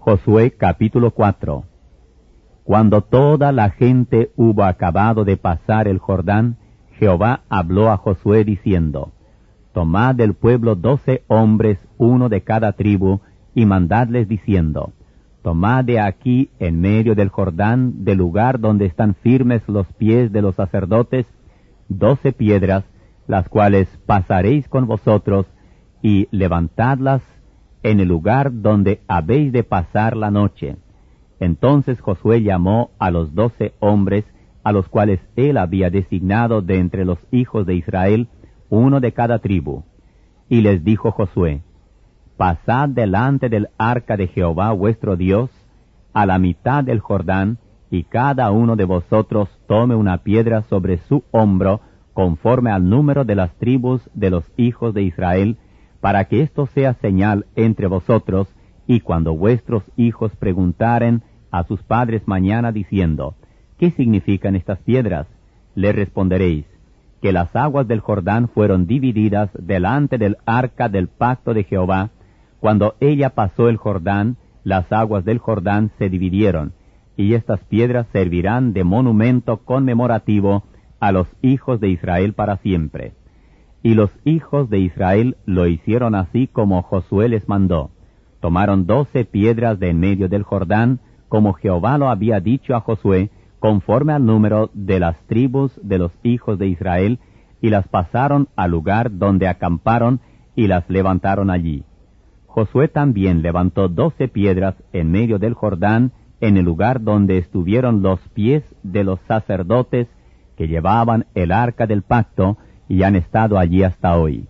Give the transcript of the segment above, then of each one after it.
Josué capítulo 4. Cuando toda la gente hubo acabado de pasar el Jordán, Jehová habló a Josué diciendo: Tomad del pueblo 12 hombres, uno de cada tribu, y mandadles diciendo: Tomad de aquí, en medio del Jordán, del lugar donde están firmes los pies de los sacerdotes, 12 piedras, las cuales pasaréis con vosotros, y levantadlas en el lugar donde habéis de pasar la noche. Entonces Josué llamó a los 12 hombres, a los cuales él había designado de entre los hijos de Israel, uno de cada tribu. Y les dijo Josué: Pasad delante del arca de Jehová vuestro Dios, a la mitad del Jordán, y cada uno de vosotros tome una piedra sobre su hombro, conforme al número de las tribus de los hijos de Israel, para que esto sea señal entre vosotros, y cuando vuestros hijos preguntaren a sus padres mañana diciendo: ¿Qué significan estas piedras?, le responderéis: que las aguas del Jordán fueron divididas delante del arca del pacto de Jehová. Cuando ella pasó el Jordán, las aguas del Jordán se dividieron, y estas piedras servirán de monumento conmemorativo a los hijos de Israel para siempre. Y los hijos de Israel lo hicieron así como Josué les mandó. Tomaron 12 piedras de en medio del Jordán, como Jehová lo había dicho a Josué, conforme al número de las tribus de los hijos de Israel, y las pasaron al lugar donde acamparon, y las levantaron allí. Josué también levantó 12 piedras en medio del Jordán, en el lugar donde estuvieron los pies de los sacerdotes que llevaban el arca del pacto, y han estado allí hasta hoy.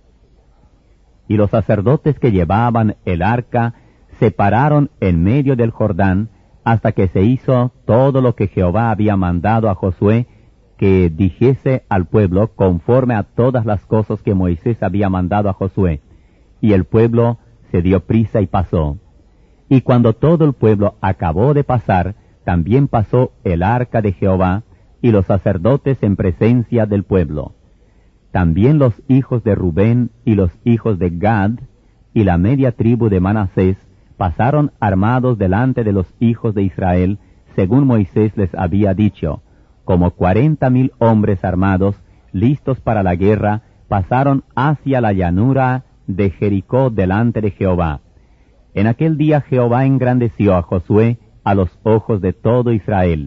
Y los sacerdotes que llevaban el arca se pararon en medio del Jordán, hasta que se hizo todo lo que Jehová había mandado a Josué, que dijese al pueblo conforme a todas las cosas que Moisés había mandado a Josué. Y el pueblo se dio prisa y pasó. Y cuando todo el pueblo acabó de pasar, también pasó el arca de Jehová, y los sacerdotes en presencia del pueblo. También los hijos de Rubén y los hijos de Gad y la media tribu de Manasés pasaron armados delante de los hijos de Israel, según Moisés les había dicho, como 40,000 hombres armados, listos para la guerra, pasaron hacia la llanura de Jericó delante de Jehová. En aquel día Jehová engrandeció a Josué a los ojos de todo Israel,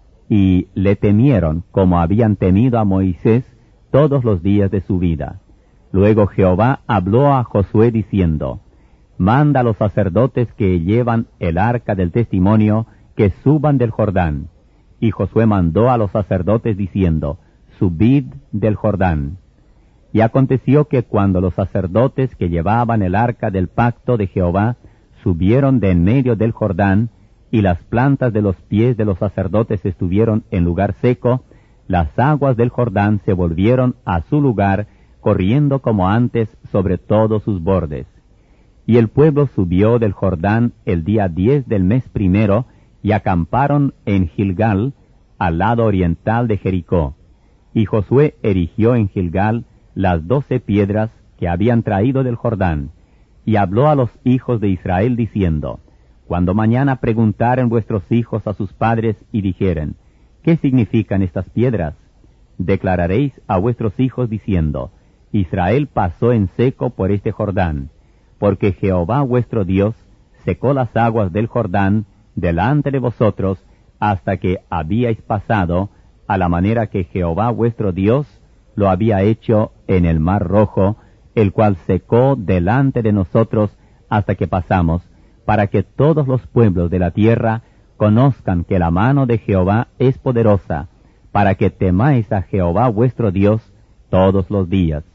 y le temieron como habían temido a Moisés todos los días de su vida. Luego Jehová habló a Josué diciendo: Manda a los sacerdotes que llevan el arca del testimonio que suban del Jordán. Y Josué mandó a los sacerdotes diciendo: Subid del Jordán. Y aconteció que cuando los sacerdotes que llevaban el arca del pacto de Jehová subieron de en medio del Jordán, y las plantas de los pies de los sacerdotes estuvieron en lugar seco, las aguas del Jordán se volvieron a su lugar, corriendo como antes sobre todos sus bordes. Y el pueblo subió del Jordán el día 10 del mes primero, y acamparon en Gilgal, al lado oriental de Jericó. Y Josué erigió en Gilgal las 12 piedras que habían traído del Jordán, y habló a los hijos de Israel diciendo: Cuando mañana preguntaren vuestros hijos a sus padres y dijeren: ¿Qué significan estas piedras?, declararéis a vuestros hijos diciendo: Israel pasó en seco por este Jordán, porque Jehová vuestro Dios secó las aguas del Jordán delante de vosotros, hasta que habíais pasado, a la manera que Jehová vuestro Dios lo había hecho en el mar Rojo, el cual secó delante de nosotros hasta que pasamos, para que todos los pueblos de la tierra conozcan que la mano de Jehová es poderosa, para que temáis a Jehová vuestro Dios todos los días.